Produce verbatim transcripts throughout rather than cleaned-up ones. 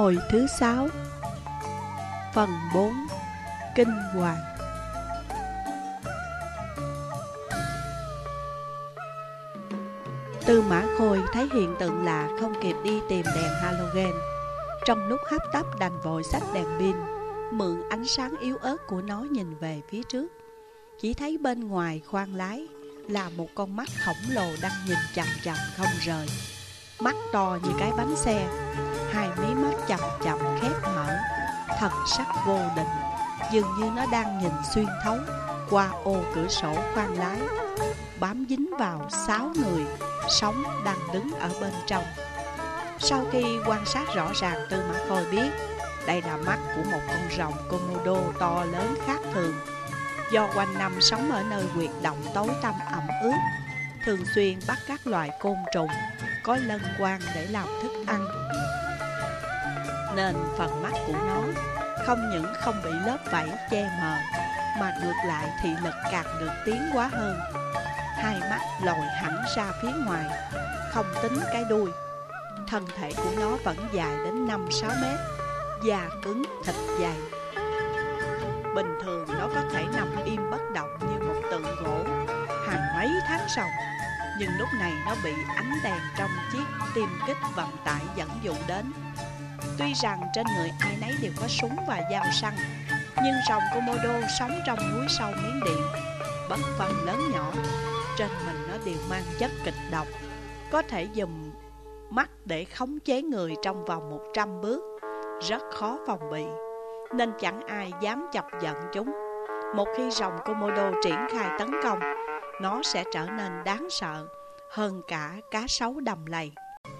Hồi thứ sáu. Phần bốn. Kinh hoàng. Tư Mã Khôi thấy hiện tượng lạ, không kịp đi tìm đèn halogen. Trong lúc hấp tấp đành vội xách đèn pin, mượn ánh sáng yếu ớt của nó nhìn về phía trước. Chỉ thấy bên ngoài khoang lái là một con mắt khổng lồ đang nhìn chằm chằm không rời. Mắt to như cái bánh xe, hai mí mắt chậm chậm khép mở, thần sắc vô định, dường như nó đang nhìn xuyên thấu qua ô cửa sổ khoang lái, bám dính vào sáu người sống đang đứng ở bên trong. Sau khi quan sát rõ ràng, Tư Mã Khôi biết đây là mắt của một con rồng Komodo to lớn khác thường. Do quanh năm sống ở nơi huyệt động tối tăm ẩm ướt, thường xuyên bắt các loài côn trùng có lân quang để làm thức ăn, nên phần mắt của nó không những không bị lớp vảy che mờ, mà ngược lại thị lực càng được tiến hóa hơn. Hai mắt lồi hẳn ra phía ngoài, không tính cái đuôi. Thân thể của nó vẫn dài đến năm sáu mét, da cứng thịt dày. Bình thường nó có thể nằm im bất động như một tượng gỗ hàng mấy tháng sau, nhưng lúc này nó bị ánh đèn trong chiếc tiêm kích vận tải dẫn dụ đến. Tuy rằng trên người ai nấy đều có súng và dao săn, nhưng rồng Komodo sống trong núi sâu Miến Điện, bất phân lớn nhỏ, trên mình nó đều mang chất kịch độc, có thể dùng mắt để khống chế người trong vòng một trăm bước, rất khó phòng bị, nên chẳng ai dám chọc giận chúng. Một khi rồng Komodo triển khai tấn công, nó sẽ trở nên đáng sợ hơn cả cá sấu đầm lầy.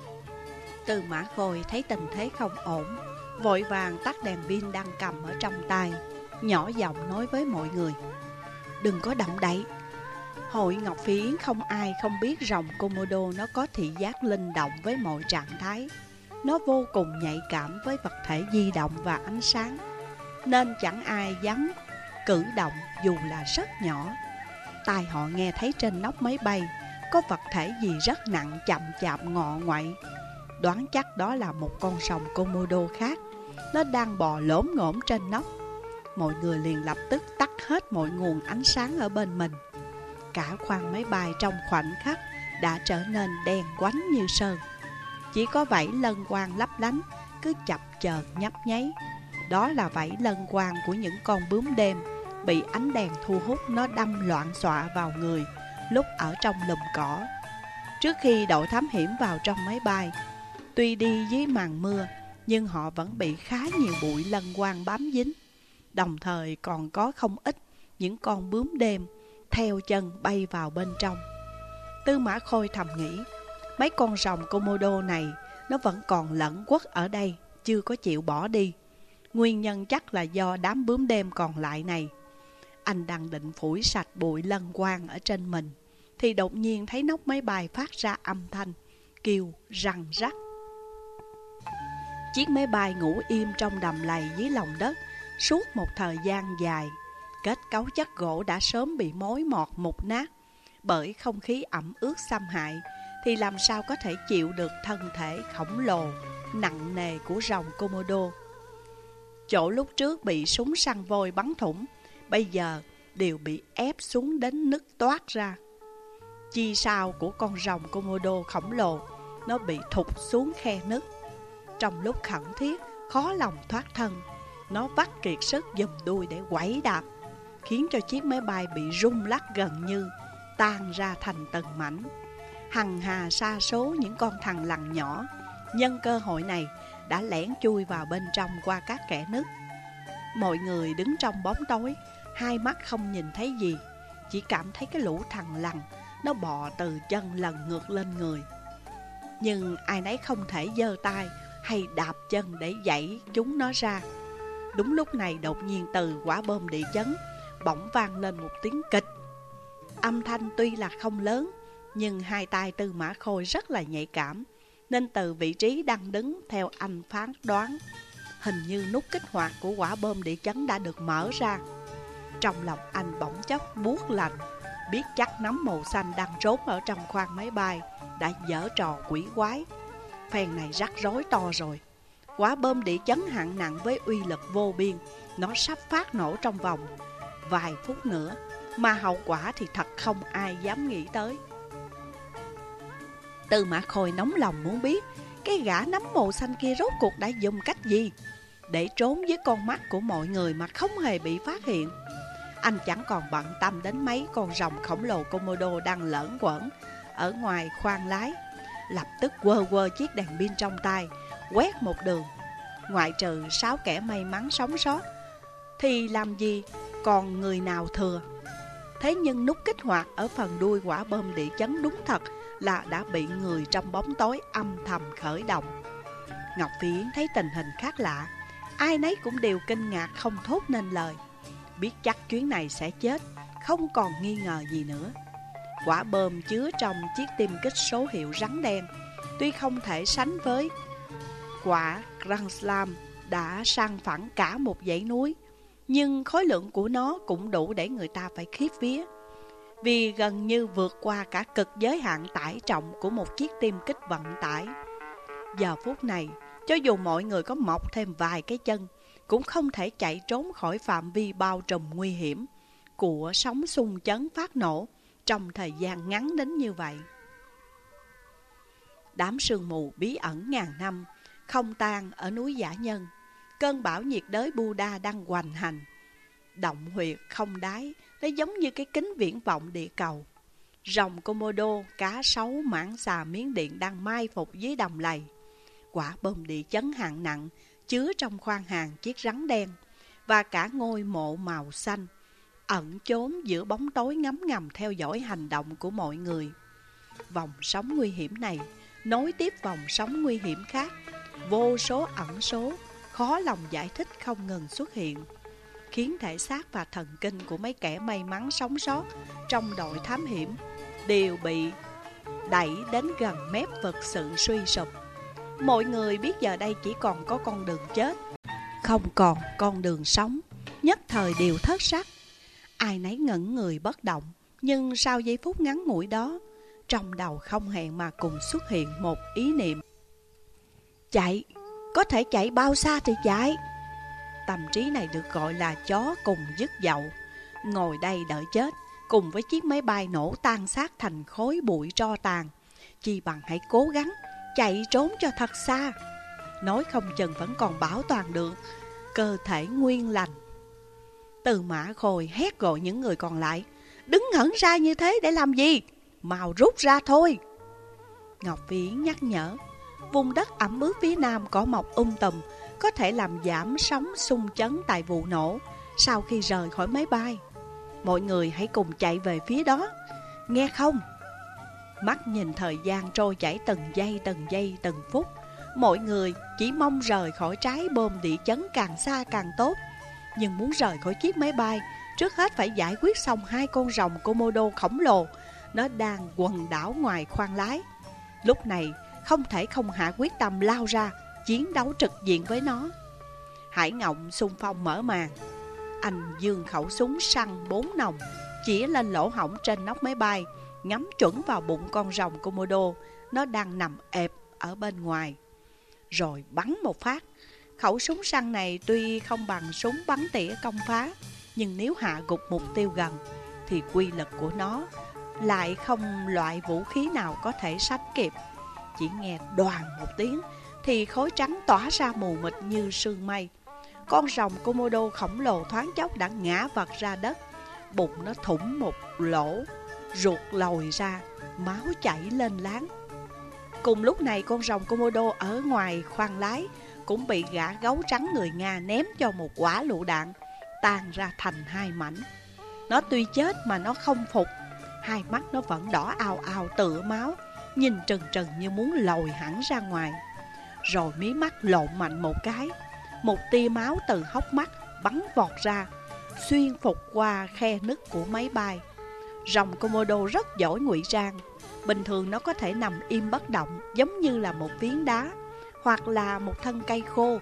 Tư Mã Khôi thấy tình thế không ổn, vội vàng tắt đèn pin đang cầm ở trong tay, nhỏ giọng nói với mọi người: đừng có động đậy. Hội Ngọc Phi Yến không ai không biết rồng Komodo nó có thị giác linh động với mọi trạng thái. Nó vô cùng nhạy cảm với vật thể di động và ánh sáng, nên chẳng ai dám cử động dù là rất nhỏ. Tai họ nghe thấy trên nóc máy bay có vật thể gì rất nặng chậm chạp ngọ ngoại, đoán chắc đó là một con rồng Komodo khác. Nó đang bò lổm ngổm trên nóc. Mọi người liền lập tức tắt hết mọi nguồn ánh sáng ở bên mình. Cả khoang máy bay trong khoảnh khắc đã trở nên đen quánh như sơn. Chỉ có vảy lân quang lấp lánh cứ chập chờn nhấp nháy. Đó là vảy lân quang của những con bướm đêm bị ánh đèn thu hút nó đâm loạn xọa vào người lúc ở trong lùm cỏ. Trước khi đội thám hiểm vào trong máy bay, tuy đi dưới màn mưa, nhưng họ vẫn bị khá nhiều bụi lân quang bám dính. Đồng thời còn có không ít những con bướm đêm theo chân bay vào bên trong. Tư Mã Khôi thầm nghĩ, mấy con rồng Komodo này nó vẫn còn lẩn quất ở đây, chưa có chịu bỏ đi. Nguyên nhân chắc là do đám bướm đêm còn lại này. Anh đang định phủi sạch bụi lân quang ở trên mình, thì đột nhiên thấy nóc máy bay phát ra âm thanh kêu răng rắc. Chiếc máy bay ngủ im trong đầm lầy dưới lòng đất suốt một thời gian dài. Kết cấu chất gỗ đã sớm bị mối mọt mục nát, bởi không khí ẩm ướt xâm hại thì làm sao có thể chịu được thân thể khổng lồ nặng nề của rồng Komodo. Chỗ lúc trước bị súng săn vôi bắn thủng, bây giờ đều bị ép xuống đến nứt toát ra. Chi sau của con rồng Komodo khổng lồ nó bị thụt xuống khe nứt. Trong lúc khẩn thiết khó lòng thoát thân, nó vắt kiệt sức giùm đuôi để quẩy đạp, khiến cho chiếc máy bay bị rung lắc gần như tan ra thành từng mảnh. Hằng hà sa số những con thằn lằn nhỏ nhân cơ hội này đã lẻn chui vào bên trong qua các kẽ nứt. Mọi người đứng trong bóng tối, hai mắt không nhìn thấy gì, chỉ cảm thấy cái lũ thằn lằn nó bò từ chân lần ngược lên người. Nhưng ai nấy không thể giơ tay hay đạp chân để đẩy chúng nó ra. Đúng lúc này đột nhiên từ quả bom địa chấn bỗng vang lên một tiếng kịch. Âm thanh tuy là không lớn, nhưng hai tay Tư Mã Khôi rất là nhạy cảm, nên từ vị trí đang đứng theo anh phán đoán, hình như nút kích hoạt của quả bom địa chấn đã được mở ra. Trong lòng anh bỗng chốc buốt lạnh, biết chắc nấm màu xanh đang trốn ở trong khoang máy bay đã giở trò quỷ quái. Phen này rắc rối to rồi. Quả bom địa chấn hạng nặng với uy lực vô biên. Nó sắp phát nổ trong vòng vài phút nữa, mà hậu quả thì thật không ai dám nghĩ tới. Tư Mã Khôi nóng lòng muốn biết cái gã nấm mồ xanh kia rốt cuộc đã dùng cách gì để trốn với con mắt của mọi người mà không hề bị phát hiện. Anh chẳng còn bận tâm đến mấy con rồng khổng lồ Komodo đang lởn quởn ở ngoài khoang lái. Lập tức quơ quơ chiếc đèn pin trong tay, quét một đường. Ngoại trừ sáu kẻ may mắn sống sót thì làm gì còn người nào thừa. Thế nhưng nút kích hoạt ở phần đuôi quả bom địa chấn đúng thật là đã bị người trong bóng tối âm thầm khởi động. Ngọc Phiến thấy tình hình khác lạ, ai nấy cũng đều kinh ngạc không thốt nên lời. Biết chắc chuyến này sẽ chết, không còn nghi ngờ gì nữa. Quả bom chứa trong chiếc tiêm kích số hiệu rắn đen, tuy không thể sánh với quả Grand Slam đã san phẳng cả một dãy núi, nhưng khối lượng của nó cũng đủ để người ta phải khiếp vía, vì gần như vượt qua cả cực giới hạn tải trọng của một chiếc tiêm kích vận tải. Giờ phút này, cho dù mọi người có mọc thêm vài cái chân, cũng không thể chạy trốn khỏi phạm vi bao trùm nguy hiểm của sóng xung chấn phát nổ trong thời gian ngắn đến như vậy. Đám sương mù bí ẩn ngàn năm không tan ở núi Dã Nhân. Cơn bão nhiệt đới Buddha đang hoành hành. Động huyệt không đáy, nó giống như cái kính viễn vọng địa cầu. Rồng Komodo, cá sấu, mãng xà Miến Điện đang mai phục dưới đầm lầy. Quả bom địa chấn hạng nặng chứa trong khoang hàng chiếc rắn đen, và cả ngôi mộ màu xanh ẩn chốn giữa bóng tối ngấm ngầm theo dõi hành động của mọi người. Vòng sống nguy hiểm này nối tiếp vòng sống nguy hiểm khác, vô số ẩn số khó lòng giải thích không ngừng xuất hiện, khiến thể xác và thần kinh của mấy kẻ may mắn sống sót trong đội thám hiểm đều bị đẩy đến gần mép vực sự suy sụp. Mọi người biết giờ đây chỉ còn có con đường chết, không còn con đường sống, nhất thời đều thất sắc. Ai nấy ngẩn người bất động, nhưng sau giây phút ngắn ngủi đó, trong đầu không hẹn mà cùng xuất hiện một ý niệm: chạy, có thể chạy bao xa thì chạy. Tâm trí này được gọi là chó cùng dứt dậu. Ngồi đây đợi chết cùng với chiếc máy bay nổ tan xác thành khối bụi tro tàn, chi bằng hãy cố gắng chạy trốn cho thật xa. Nói không chừng vẫn còn bảo toàn được cơ thể nguyên lành. Tư Mã Khôi hét gọi những người còn lại: đứng hẳn ra như thế để làm gì? Mau rút ra thôi. Ngọc Viễn nhắc nhở: vùng đất ẩm ướt phía nam cỏ mọc um tùm, có thể làm giảm sóng xung chấn tại vụ nổ sau khi rời khỏi máy bay. Mọi người hãy cùng chạy về phía đó, nghe không? Mắt nhìn thời gian trôi chảy từng giây từng giây từng phút, mọi người chỉ mong rời khỏi trái bom địa chấn càng xa càng tốt. Nhưng muốn rời khỏi chiếc máy bay, trước hết phải giải quyết xong hai con rồng Komodo khổng lồ. Nó đang quần đảo ngoài khoang lái. Lúc này không thể không hạ quyết tâm lao ra chiến đấu trực diện với nó. Hải Ngộng xung phong mở màn. Anh giương khẩu súng săn bốn nòng, chĩa lên lỗ hổng trên nóc máy bay, ngắm chuẩn vào bụng con rồng Komodo. Nó đang nằm ẹp ở bên ngoài, rồi bắn một phát. Khẩu súng săn này tuy không bằng súng bắn tỉa công phá, nhưng nếu hạ gục mục tiêu gần thì quy lực của nó lại không loại vũ khí nào có thể sánh kịp. Chỉ nghe đoàn một tiếng thì khói trắng tỏa ra mù mịt như sương mây. Con rồng Komodo khổng lồ thoáng chốc đã ngã vật ra đất. Bụng nó thủng một lỗ, ruột lồi ra, máu chảy lên láng. Cùng lúc này, con rồng Komodo ở ngoài khoang lái cũng bị gã gấu trắng người Nga ném cho một quả lựu đạn, tan ra thành hai mảnh. Nó tuy chết mà nó không phục. Hai mắt nó vẫn đỏ ao ao tựa máu, nhìn trừng trừng như muốn lồi hẳn ra ngoài. Rồi mí mắt lộn mạnh một cái, một tia máu từ hốc mắt bắn vọt ra, xuyên phục qua khe nứt của máy bay. Rồng Komodo rất giỏi ngụy trang. Bình thường nó có thể nằm im bất động, giống như là một phiến đá hoặc là một thân cây khô.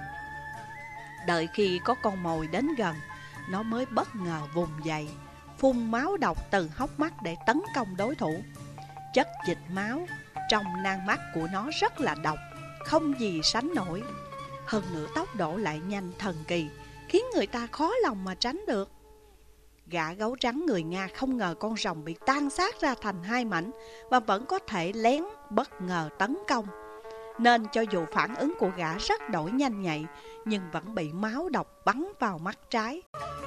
Đợi khi có con mồi đến gần, nó mới bất ngờ vùng dậy, phun máu độc từ hốc mắt để tấn công đối thủ. Chất dịch máu trong nang mắt của nó rất là độc, không gì sánh nổi. Hơn nữa tốc độ lại nhanh thần kỳ, khiến người ta khó lòng mà tránh được. Gã gấu trắng người Nga không ngờ con rồng bị tan xác ra thành hai mảnh và vẫn có thể lén bất ngờ tấn công. Nên cho dù phản ứng của gã rất đổi nhanh nhạy, nhưng vẫn bị máu độc bắn vào mắt trái.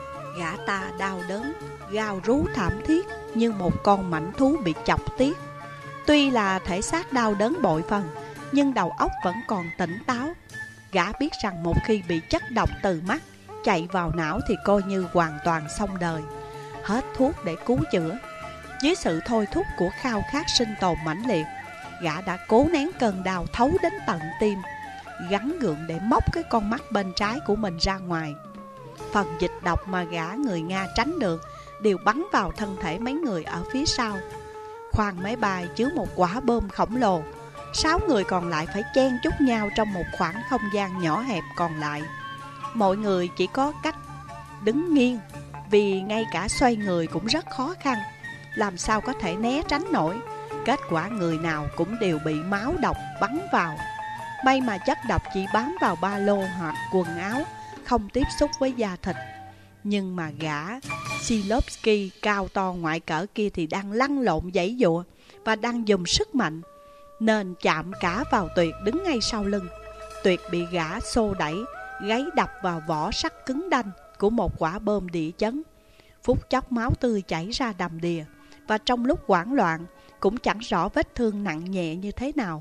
Gã ta đau đớn, gào rú thảm thiết như một con mãnh thú bị chọc tiết. Tuy là thể xác đau đớn bội phần, nhưng đầu óc vẫn còn tỉnh táo. Gã biết rằng một khi bị chất độc từ mắt chạy vào não thì coi như hoàn toàn xong đời. Hết thuốc để cứu chữa. Dưới sự thôi thúc của khao khát sinh tồn mãnh liệt, gã đã cố nén cơn đau thấu đến tận tim, gắng gượng để móc cái con mắt bên trái của mình ra ngoài. Phần dịch độc mà gã người Nga tránh được đều bắn vào thân thể mấy người ở phía sau. Khoang máy bay chứa một quả bom khổng lồ. Sáu người còn lại phải chen chúc nhau trong một khoảng không gian nhỏ hẹp còn lại. Mọi người chỉ có cách đứng nghiêng, vì ngay cả xoay người cũng rất khó khăn, làm sao có thể né tránh nổi. Kết quả người nào cũng đều bị máu độc bắn vào. May mà chất độc chỉ bám vào ba lô hoặc quần áo, không tiếp xúc với da thịt. Nhưng mà gã Silovsky cao to ngoại cỡ kia thì đang lăn lộn giãy giụa và đang dùng sức mạnh, nên chạm cả vào Tuyệt đứng ngay sau lưng. Tuyệt bị gã xô đẩy, gáy đập vào vỏ sắt cứng đanh của một quả bom địa chấn. Phút chốc máu tươi chảy ra đầm đìa, và trong lúc hoảng loạn cũng chẳng rõ vết thương nặng nhẹ như thế nào.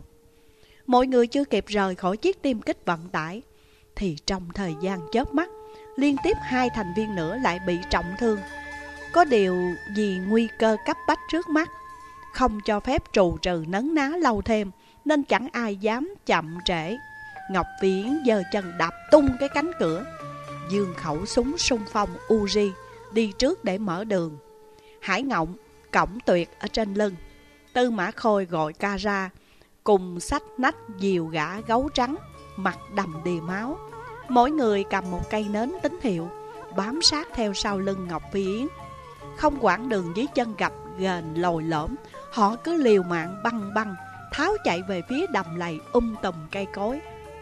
Mọi người chưa kịp rời khỏi chiếc tiêm kích vận tải thì trong thời gian chớp mắt, liên tiếp hai thành viên nữa lại bị trọng thương. Có điều vì nguy cơ cấp bách trước mắt, không cho phép trù trừ nấn ná lâu thêm, nên chẳng ai dám chậm trễ. Ngọc Viễn giơ chân đạp tung cái cánh cửa, giương khẩu súng xung phong Uzi đi trước để mở đường. Hải Ngộng cõng Tuyệt ở trên lưng. Tư Mã Khôi gọi ca ra, cùng xách nách dìu gã gấu trắng, mặt đầm đìa máu. Mỗi người cầm một cây nến tín hiệu, bám sát theo sau lưng Ngọc Phi Yến. Không quản đường dưới chân gập ghềnh lồi lõm, họ cứ liều mạng băng băng tháo chạy về phía đầm lầy um tùm cây cối.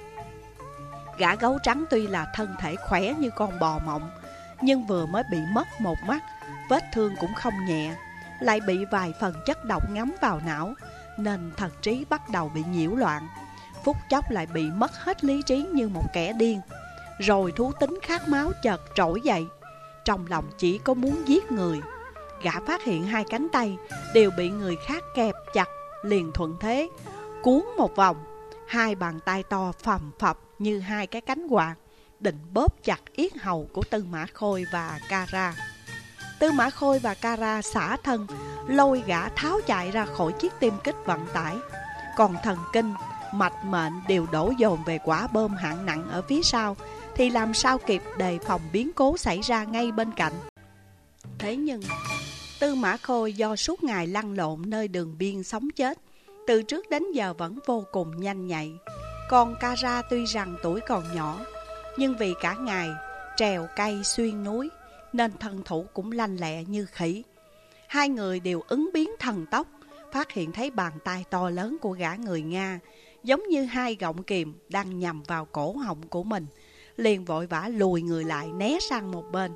Gã gấu trắng tuy là thân thể khỏe như con bò mộng, nhưng vừa mới bị mất một mắt, vết thương cũng không nhẹ, lại bị vài phần chất độc ngấm vào não, nên thần trí bắt đầu bị nhiễu loạn. Phút chốc lại bị mất hết lý trí như một kẻ điên. Rồi thú tính khát máu chợt trỗi dậy, trong lòng chỉ có muốn giết người. Gã phát hiện hai cánh tay đều bị người khác kẹp chặt, liền thuận thế cuốn một vòng. Hai bàn tay to phầm phập như hai cái cánh quạt, định bóp chặt yết hầu của Tư Mã Khôi và Kara. Tư Mã Khôi và Kara xả thân, lôi gã tháo chạy ra khỏi chiếc tiêm kích vận tải. Còn thần kinh, mạch mệnh đều đổ dồn về quả bom hạng nặng ở phía sau, thì làm sao kịp đề phòng biến cố xảy ra ngay bên cạnh. Thế nhưng Tư Mã Khôi do suốt ngày lăn lộn nơi đường biên sống chết, từ trước đến giờ vẫn vô cùng nhanh nhạy. Còn Kara tuy rằng tuổi còn nhỏ, nhưng vì cả ngày trèo cây xuyên núi, nên thân thủ cũng lanh lẹ như khỉ. Hai người đều ứng biến thần tốc, phát hiện thấy bàn tay to lớn của gã người Nga giống như hai gọng kìm đang nhằm vào cổ họng của mình, liền vội vã lùi người lại né sang một bên.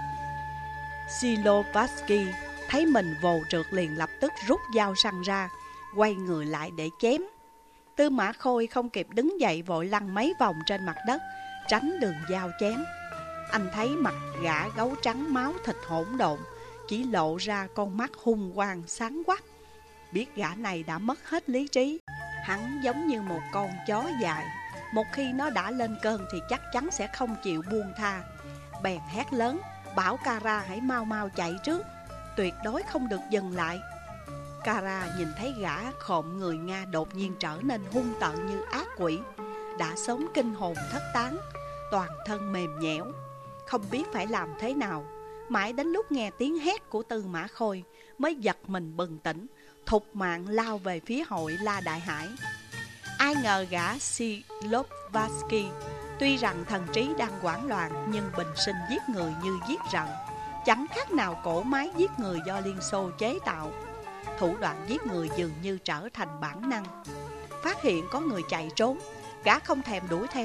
Silovsky thấy mình vồ trượt liền lập tức rút dao săn ra, quay người lại để chém. Tư Mã Khôi không kịp đứng dậy, vội lăn mấy vòng trên mặt đất, tránh đường dao chém. Anh thấy mặt gã gấu trắng máu thịt hỗn độn, chỉ lộ ra con mắt hung quang sáng quắc. Biết gã này đã mất hết lý trí. Hắn giống như một con chó dại, một khi nó đã lên cơn thì chắc chắn sẽ không chịu buông tha. Bèn hét lớn, bảo Kara hãy mau mau chạy trước, tuyệt đối không được dừng lại. Kara nhìn thấy gã khộm người Nga đột nhiên trở nên hung tợn như ác quỷ, đã sớm kinh hồn thất tán, toàn thân mềm nhẽo, không biết phải làm thế nào. Mãi đến lúc nghe tiếng hét của Tư Mã Khôi mới giật mình bừng tỉnh, thục mạng lao về phía hội La Đại Hải. Ai ngờ gã Silovsky tuy rằng thần trí đang hoảng loạn, nhưng bình sinh giết người như giết rận, chẳng khác nào cỗ máy giết người do Liên Xô chế tạo. Thủ đoạn giết người dường như trở thành bản năng. Phát hiện có người chạy trốn, gã không thèm đuổi theo,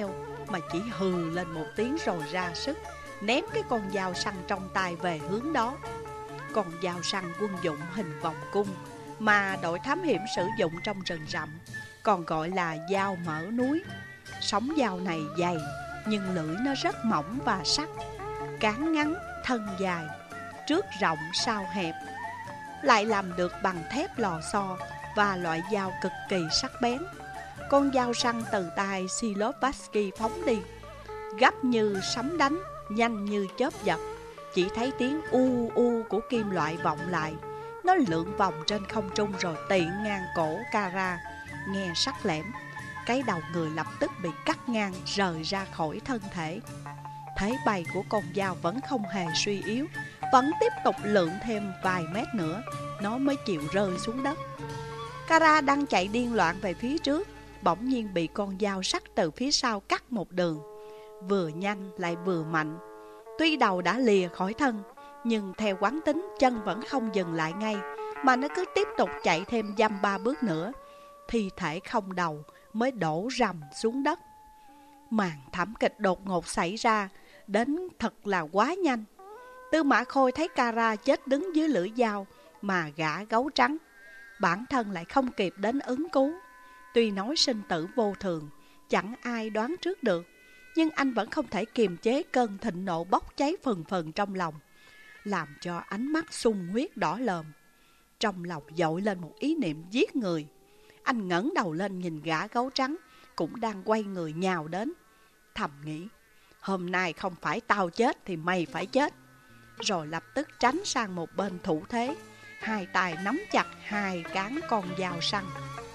mà chỉ hừ lên một tiếng rồi ra sức ném cái con dao săn trong tay về hướng đó. Con dao săn quân dụng hình vòng cung mà đội thám hiểm sử dụng trong rừng rậm, còn gọi là dao mở núi. Sóng dao này dày nhưng lưỡi nó rất mỏng và sắc, cán ngắn, thân dài, trước rộng sau hẹp, lại làm được bằng thép lò xo và loại dao cực kỳ sắc bén. Con dao săn từ tay Silovsky phóng đi, gấp như sấm đánh, nhanh như chớp giật. Chỉ thấy tiếng u u của kim loại vọng lại. Nó lượn vòng trên không trung rồi tiện ngang cổ Kara, nghe sắc lẻm. Cái đầu người lập tức bị cắt ngang, rời ra khỏi thân thể. Thế bay của con dao vẫn không hề suy yếu, vẫn tiếp tục lượn thêm vài mét nữa, nó mới chịu rơi xuống đất. Kara đang chạy điên loạn về phía trước, bỗng nhiên bị con dao sắt từ phía sau cắt một đường, vừa nhanh lại vừa mạnh. Tuy đầu đã lìa khỏi thân, nhưng theo quán tính chân vẫn không dừng lại ngay, mà nó cứ tiếp tục chạy thêm dăm ba bước nữa. Thi thể không đầu mới đổ rầm xuống đất. Màn thảm kịch đột ngột xảy ra, đến thật là quá nhanh. Tư Mã Khôi thấy Kara chết đứng dưới lưỡi dao, mà gã gấu trắng bản thân lại không kịp đến ứng cứu. Tuy nói sinh tử vô thường, chẳng ai đoán trước được, nhưng anh vẫn không thể kiềm chế cơn thịnh nộ bốc cháy phừng phừng trong lòng, làm cho ánh mắt sung huyết đỏ lờm. Trong lòng dội lên một ý niệm giết người. Anh ngẩng đầu lên nhìn gã gấu trắng cũng đang quay người nhào đến, thầm nghĩ: hôm nay không phải tao chết thì mày phải chết. Rồi lập tức tránh sang một bên thủ thế, hai tay nắm chặt hai cán con dao săn.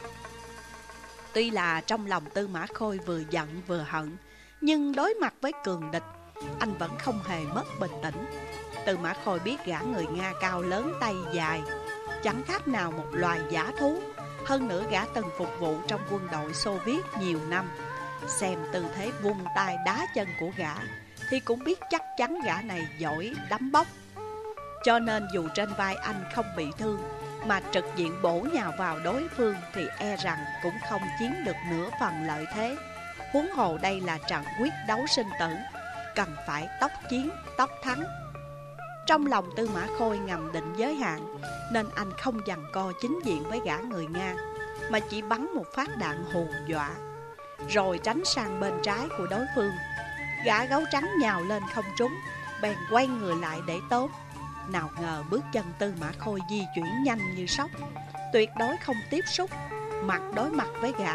Tuy là trong lòng Tư Mã Khôi vừa giận vừa hận, nhưng đối mặt với cường địch, anh vẫn không hề mất bình tĩnh. Tư Mã Khôi biết gã người Nga cao lớn tay dài, chẳng khác nào một loài dã thú. Hơn nữa gã từng phục vụ trong quân đội Xô Viết nhiều năm. Xem tư thế vung tay đá chân của gã thì cũng biết chắc chắn gã này giỏi đấm bốc. Cho nên dù trên vai anh không bị thương, mà trực diện bổ nhào vào đối phương thì e rằng cũng không chiếm được nửa phần lợi thế. Huống hồ đây là trận quyết đấu sinh tử, cần phải tốc chiến tốc thắng. Trong lòng Tư Mã Khôi ngầm định giới hạn, nên anh không giằng co chính diện với gã người Nga, mà chỉ bắn một phát đạn hù dọa, rồi tránh sang bên trái của đối phương. Gã gấu trắng nhào lên không trúng, bèn quay người lại để tóm. Nào ngờ bước chân Tư Mã Khôi di chuyển nhanh như sóc, tuyệt đối không tiếp xúc mặt đối mặt với gã.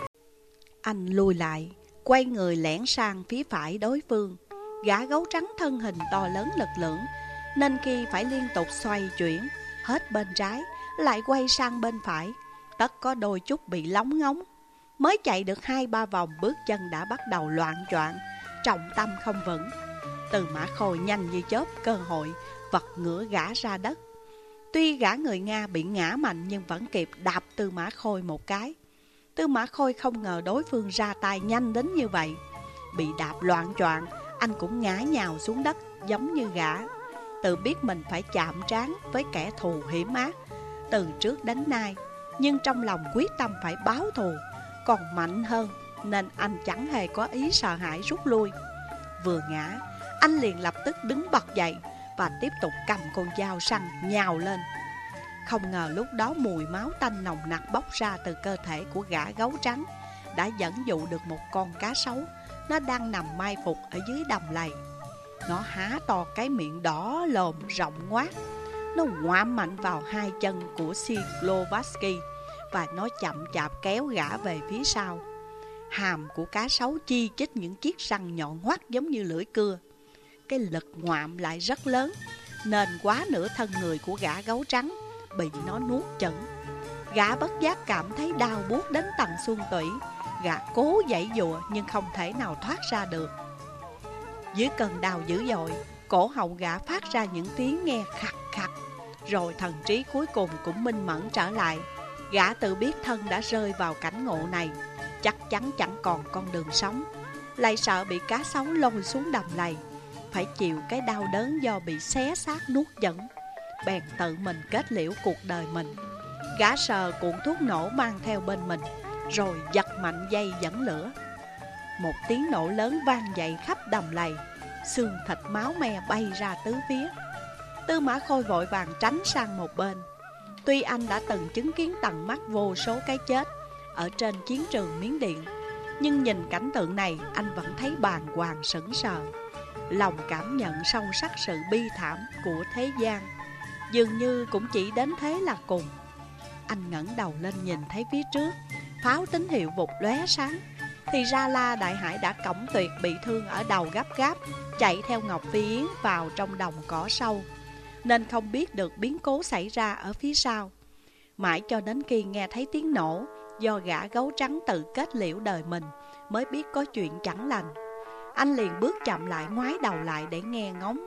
Anh lùi lại, quay người lẻn sang phía phải đối phương. Gã gấu trắng thân hình to lớn lực lưỡng, nên khi phải liên tục xoay chuyển, hết bên trái lại quay sang bên phải, tất có đôi chút bị lóng ngóng. Mới chạy được hai ba vòng, bước chân đã bắt đầu loạn choạng, trọng tâm không vững. Tư Mã Khôi nhanh như chớp cơ hội vật ngửa gã ra đất. Tuy gã người Nga bị ngã mạnh nhưng vẫn kịp đạp Tư Mã Khôi một cái. Tư Mã Khôi không ngờ đối phương ra tay nhanh đến như vậy. Bị đạp loạn choạng, anh cũng ngã nhào xuống đất giống như gã. Tự biết mình phải chạm trán với kẻ thù hiểm ác từ trước đến nay, nhưng trong lòng quyết tâm phải báo thù, còn mạnh hơn, nên anh chẳng hề có ý sợ hãi rút lui. Vừa ngã, anh liền lập tức đứng bật dậy và tiếp tục cầm con dao săn nhào lên. Không ngờ lúc đó mùi máu tanh nồng nặc bốc ra từ cơ thể của gã gấu trắng đã dẫn dụ được một con cá sấu. Nó đang nằm mai phục ở dưới đầm lầy. Nó há to cái miệng đỏ lồm rộng ngoác. Nó ngoạm mạnh vào hai chân của Silovsky và nó chậm chạp kéo gã về phía sau. Hàm của cá sấu chi chít những chiếc răng nhọn hoắt giống như lưỡi cưa. Cái lực ngoạm lại rất lớn, nên quá nửa thân người của gã gấu trắng bị nó nuốt chửng. Gã bất giác cảm thấy đau buốt đến tận xương tủy. Gã cố giãy giụa nhưng không thể nào thoát ra được. Dưới cơn đau dữ dội, cổ họng gã phát ra những tiếng nghe khặt khặt. Rồi thần trí cuối cùng cũng minh mẫn trở lại. Gã tự biết thân đã rơi vào cảnh ngộ này, chắc chắn chẳng còn con đường sống. Lại sợ bị cá sấu lôi xuống đầm lầy, phải chịu cái đau đớn do bị xé xác nuốt chửng. Bèn tự mình kết liễu cuộc đời mình. Gã sờ cuộn thuốc nổ mang theo bên mình, rồi giật mạnh dây dẫn lửa. một tiếng nổ lớn vang dậy khắp đầm lầy, xương thịt máu me bay ra tứ phía. Tư Mã Khôi vội vàng tránh sang một bên. Tuy anh đã từng chứng kiến tận mắt vô số cái chết ở trên chiến trường Miến Điện, nhưng nhìn cảnh tượng này anh vẫn thấy bàng hoàng sững sờ. Lòng cảm nhận sâu sắc sự bi thảm của thế gian, dường như cũng chỉ đến thế là cùng. Anh ngẩng đầu lên nhìn thấy phía trước, pháo tín hiệu vụt lóe sáng. Thì ra La Đại Hải đã cõng Tuyệt bị thương ở đầu gấp gáp, chạy theo Ngọc Phi Yến vào trong đồng cỏ sâu, nên không biết được biến cố xảy ra ở phía sau. Mãi cho đến khi nghe thấy tiếng nổ do gã gấu trắng tự kết liễu đời mình, mới biết có chuyện chẳng lành. Anh liền bước chậm lại, ngoái đầu lại để nghe ngóng.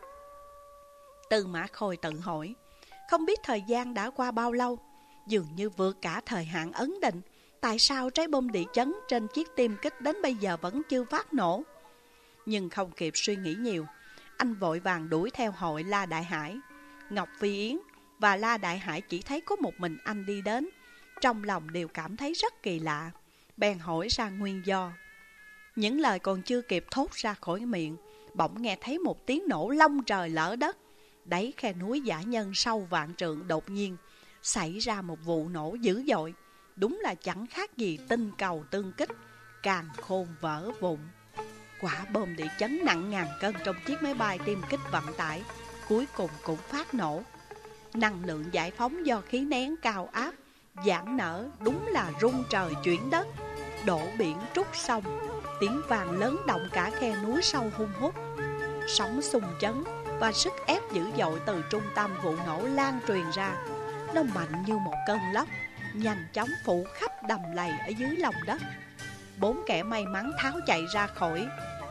Tư Mã Khôi tự hỏi, không biết thời gian đã qua bao lâu, dường như vượt cả thời hạn ấn định. Tại sao trái bom địa chấn trên chiếc tiêm kích đến bây giờ vẫn chưa phát nổ? Nhưng không kịp suy nghĩ nhiều, anh vội vàng đuổi theo hội La Đại Hải. Ngọc Phi Yến và La Đại Hải chỉ thấy có một mình anh đi đến, trong lòng đều cảm thấy rất kỳ lạ, bèn hỏi ra nguyên do. Những lời còn chưa kịp thốt ra khỏi miệng, bỗng nghe thấy một tiếng nổ long trời lở đất. Đáy khe núi Dã Nhân sâu vạn trượng đột nhiên xảy ra một vụ nổ dữ dội. Đúng là chẳng khác gì tinh cầu tương kích, càn khôn vỡ vụn. Quả bom địa chấn nặng ngàn cân trong chiếc máy bay tiêm kích vận tải cuối cùng cũng phát nổ. Năng lượng giải phóng do khí nén cao áp giãn nở, đúng là rung trời chuyển đất, đổ biển trút sông. Tiếng vàng lớn động cả khe núi sâu hun hút. Sóng xung chấn và sức ép dữ dội từ trung tâm vụ nổ lan truyền ra. Nó mạnh như một cơn lốc, nhanh chóng phủ khắp đầm lầy ở dưới lòng đất. Bốn kẻ may mắn tháo chạy ra khỏi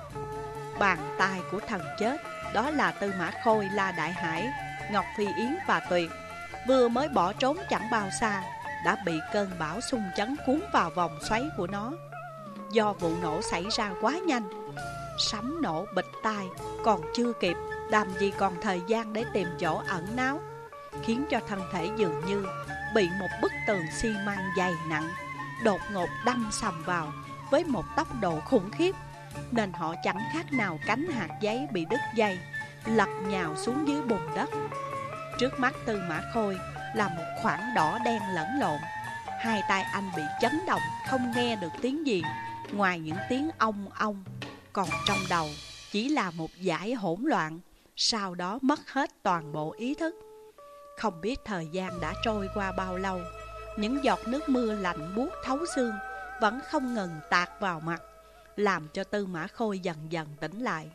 bàn tay của thần chết, đó là Tư Mã Khôi, La Đại Hải, Ngọc Phi Yến và Tuyệt. Vừa mới bỏ trốn chẳng bao xa, đã bị cơn bão xung chấn cuốn vào vòng xoáy của nó. Do vụ nổ xảy ra quá nhanh, sấm nổ bịch tai, còn chưa kịp, làm gì còn thời gian để tìm chỗ ẩn náu, khiến cho thân thể dường như bị một bức tường xi măng dày nặng đột ngột đâm sầm vào với một tốc độ khủng khiếp, nên họ chẳng khác nào cánh hạt giấy bị đứt dây, lật nhào xuống dưới bùn đất. Trước mắt Tư Mã Khôi là một khoảng đỏ đen lẫn lộn. Hai tay anh bị chấn động, không nghe được tiếng gì ngoài những tiếng ong ong, còn trong đầu chỉ là một dải hỗn loạn, sau đó mất hết toàn bộ ý thức. Không biết thời gian đã trôi qua bao lâu, những giọt nước mưa lạnh buốt thấu xương vẫn không ngừng tạt vào mặt, làm cho Tư Mã Khôi dần dần tỉnh lại.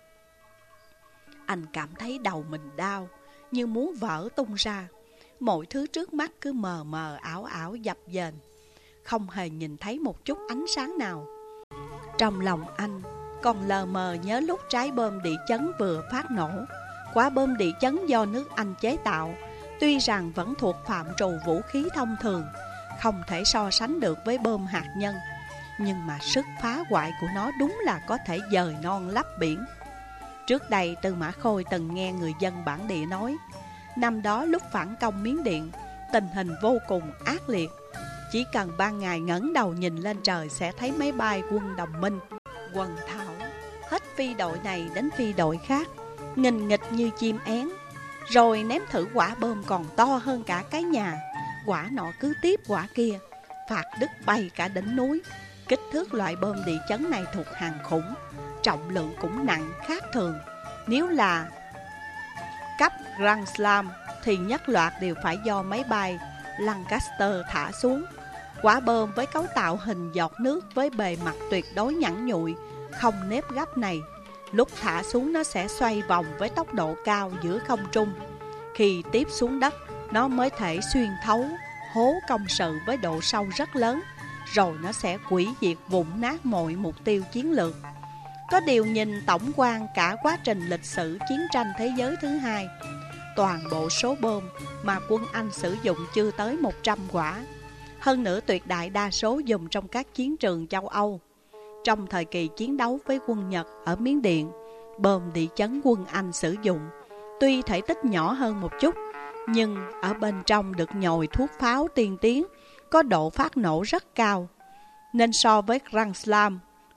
Anh cảm thấy đầu mình đau, như muốn vỡ tung ra. Mọi thứ trước mắt cứ mờ mờ ảo ảo dập dềnh, không hề nhìn thấy một chút ánh sáng nào. Trong lòng anh còn lờ mờ nhớ lúc trái bom địa chấn vừa phát nổ. Quả bom địa chấn do nước Anh chế tạo, tuy rằng vẫn thuộc phạm trù vũ khí thông thường, không thể so sánh được với bom hạt nhân, nhưng mà sức phá hoại của nó đúng là có thể dời non lấp biển. Trước đây Tư Mã Khôi từng nghe người dân bản địa nói, năm đó lúc phản công Miến Điện, tình hình vô cùng ác liệt. Chỉ cần ban ngày ngẩng đầu nhìn lên trời sẽ thấy máy bay quân đồng minh, quần thảo, hết phi đội này đến phi đội khác, nghình nghịch như chim én. Rồi ném thử quả bom còn to hơn cả cái nhà, quả nọ cứ tiếp quả kia, phạt đứt bay cả đỉnh núi. Kích thước loại bom địa chấn này thuộc hàng khủng, trọng lượng cũng nặng khác thường. Nếu là cấp Grand Slam thì nhất loạt đều phải do máy bay Lancaster thả xuống. Quả bom với cấu tạo hình giọt nước với bề mặt tuyệt đối nhẵn nhụi, không nếp gấp này, lúc thả xuống nó sẽ xoay vòng với tốc độ cao giữa không trung. Khi tiếp xuống đất, nó mới thể xuyên thấu hố công sự với độ sâu rất lớn, rồi nó sẽ hủy diệt vụn nát mọi mục tiêu chiến lược. Có điều nhìn tổng quan cả quá trình lịch sử chiến tranh thế giới thứ hai, toàn bộ số bom mà quân Anh sử dụng chưa tới một trăm quả. Hơn nữa tuyệt đại đa số dùng trong các chiến trường châu Âu. Trong thời kỳ chiến đấu với quân Nhật ở Miến Điện, bom địa chấn quân Anh sử dụng tuy thể tích nhỏ hơn một chút, nhưng ở bên trong được nhồi thuốc pháo tiên tiến, có độ phát nổ rất cao. Nên so với Grand Slam,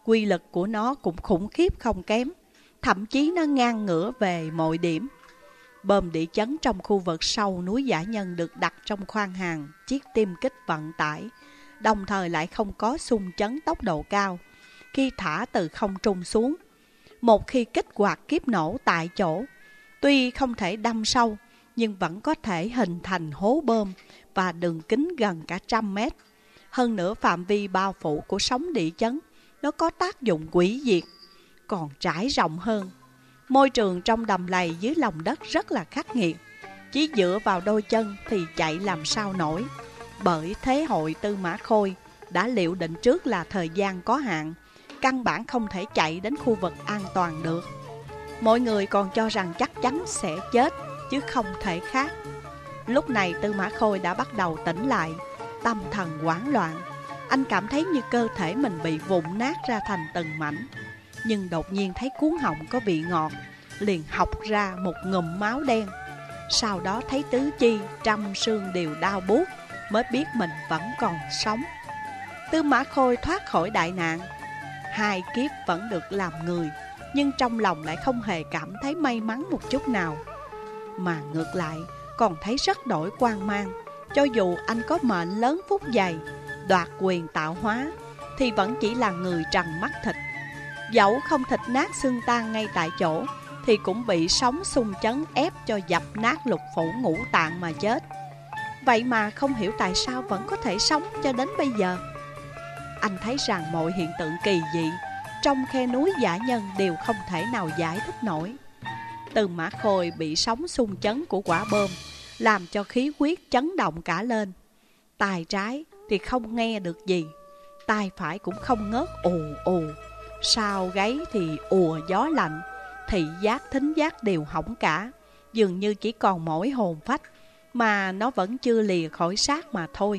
quy lực của nó cũng khủng khiếp không kém, thậm chí nó ngang ngửa về mọi điểm. Bom địa chấn trong khu vực sau núi Dã Nhân được đặt trong khoang hàng chiếc tiêm kích vận tải, đồng thời lại không có xung chấn tốc độ cao khi thả từ không trung xuống. Một khi kích hoạt kiếp nổ tại chỗ, tuy không thể đâm sâu, nhưng vẫn có thể hình thành hố bom và đường kính gần cả trăm mét. Hơn nữa phạm vi bao phủ của sóng địa chấn, nó có tác dụng hủy diệt, còn trải rộng hơn. Môi trường trong đầm lầy dưới lòng đất rất là khắc nghiệt, chỉ dựa vào đôi chân thì chạy làm sao nổi. Bởi thế hội Tư Mã Khôi đã liệu định trước là thời gian có hạn, căn bản không thể chạy đến khu vực an toàn được. Mọi người còn cho rằng chắc chắn sẽ chết, chứ không thể khác. Lúc này Tư Mã Khôi đã bắt đầu tỉnh lại, tâm thần hoảng loạn. Anh cảm thấy như cơ thể mình bị vụn nát ra thành từng mảnh. Nhưng đột nhiên thấy cuống họng có vị ngọt, liền học ra một ngụm máu đen. Sau đó thấy tứ chi, trăm xương đều đau buốt, mới biết mình vẫn còn sống. Tư Mã Khôi thoát khỏi đại nạn, hai kiếp vẫn được làm người, nhưng trong lòng lại không hề cảm thấy may mắn một chút nào, mà ngược lại còn thấy rất đổi quan mang. Cho dù anh có mệnh lớn phúc dày, đoạt quyền tạo hóa, thì vẫn chỉ là người trần mắt thịt. Dẫu không thịt nát xương tan ngay tại chỗ, thì cũng bị sóng xung chấn ép cho dập nát lục phủ ngũ tạng mà chết. Vậy mà không hiểu tại sao vẫn có thể sống cho đến bây giờ. Anh thấy rằng mọi hiện tượng kỳ dị trong khe núi Dã Nhân đều không thể nào giải thích nổi. Tư Mã Khôi bị sóng xung chấn của quả bom làm cho khí huyết chấn động cả lên. Tai trái thì không nghe được gì, tai phải cũng không ngớt ù ù. Sau gáy thì ùa gió lạnh, thị giác thính giác đều hỏng cả, dường như chỉ còn mỗi hồn phách, mà nó vẫn chưa lìa khỏi xác mà thôi.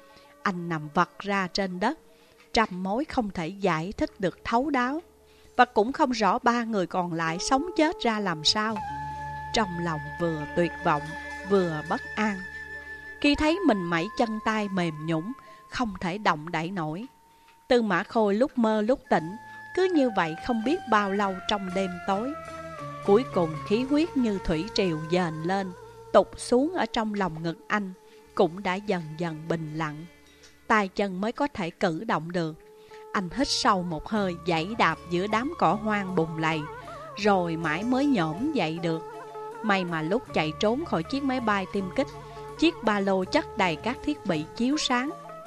Anh nằm vật ra trên đất, trăm mối không thể giải thích được thấu đáo, và cũng không rõ ba người còn lại sống chết ra làm sao. Trong lòng vừa tuyệt vọng vừa bất an, khi thấy mình mẩy chân tay mềm nhũn, không thể động đậy nổi. Tư Mã Khôi lúc mơ lúc tỉnh, cứ như vậy không biết bao lâu trong đêm tối. Cuối cùng khí huyết như thủy triều dền lên, tụt xuống ở trong lòng ngực anh, cũng đã dần dần bình lặng. Tay chân mới có thể cử động được. Anh hít sâu một hơi, giãy đạp giữa đám cỏ hoang bùng lầy, rồi mãi mới nhổm dậy được. May mà lúc chạy trốn khỏi chiếc máy bay tiêm kích, chiếc ba lô chất đầy các thiết bị chiếu sáng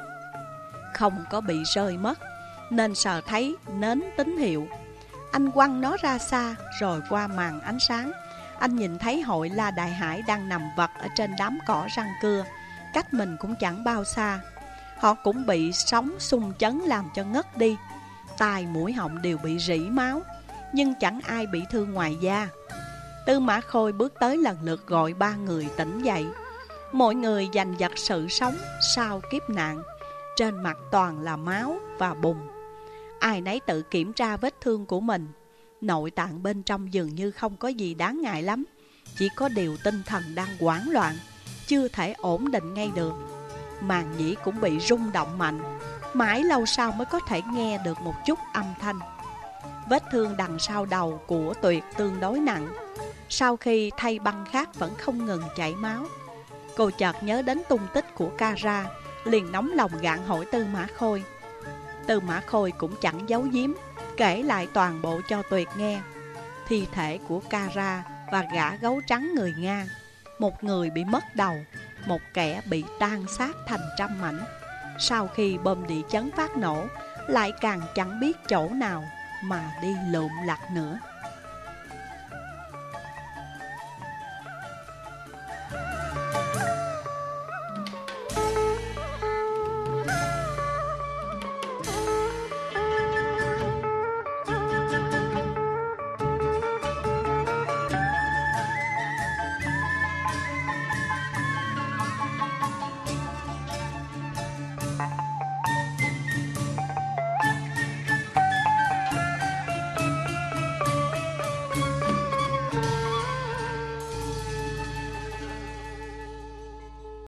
không có bị rơi mất, nên sờ thấy nến tín hiệu. Anh quăng nó ra xa, rồi qua màn ánh sáng, anh nhìn thấy hội La Đại Hải đang nằm vật ở trên đám cỏ răng cưa, cách mình cũng chẳng bao xa. Họ cũng bị sóng xung chấn làm cho ngất đi, tai mũi họng đều bị rỉ máu, nhưng chẳng ai bị thương ngoài da. Tư Mã Khôi bước tới lần lượt gọi ba người tỉnh dậy. Mọi người giành giật sự sống sau kiếp nạn, trên mặt toàn là máu và bùn. Ai nấy tự kiểm tra vết thương của mình. Nội tạng bên trong dường như không có gì đáng ngại lắm, chỉ có điều tinh thần đang hoảng loạn, chưa thể ổn định ngay được. Màng nhĩ cũng bị rung động mạnh, mãi lâu sau mới có thể nghe được một chút âm thanh. Vết thương đằng sau đầu của Tuyệt tương đối nặng, sau khi thay băng khác vẫn không ngừng chảy máu. Cô chợt nhớ đến tung tích của Kara, liền nóng lòng gạn hỏi Tư Mã Khôi. Tư Mã Khôi cũng chẳng giấu giếm, kể lại toàn bộ cho Tuyệt nghe. Thi thể của Kara và gã gấu trắng người Nga, một người bị mất đầu, một kẻ bị tan xác thành trăm mảnh. Sau khi bom địa chấn phát nổ, lại càng chẳng biết chỗ nào mà đi lượm lặt nữa.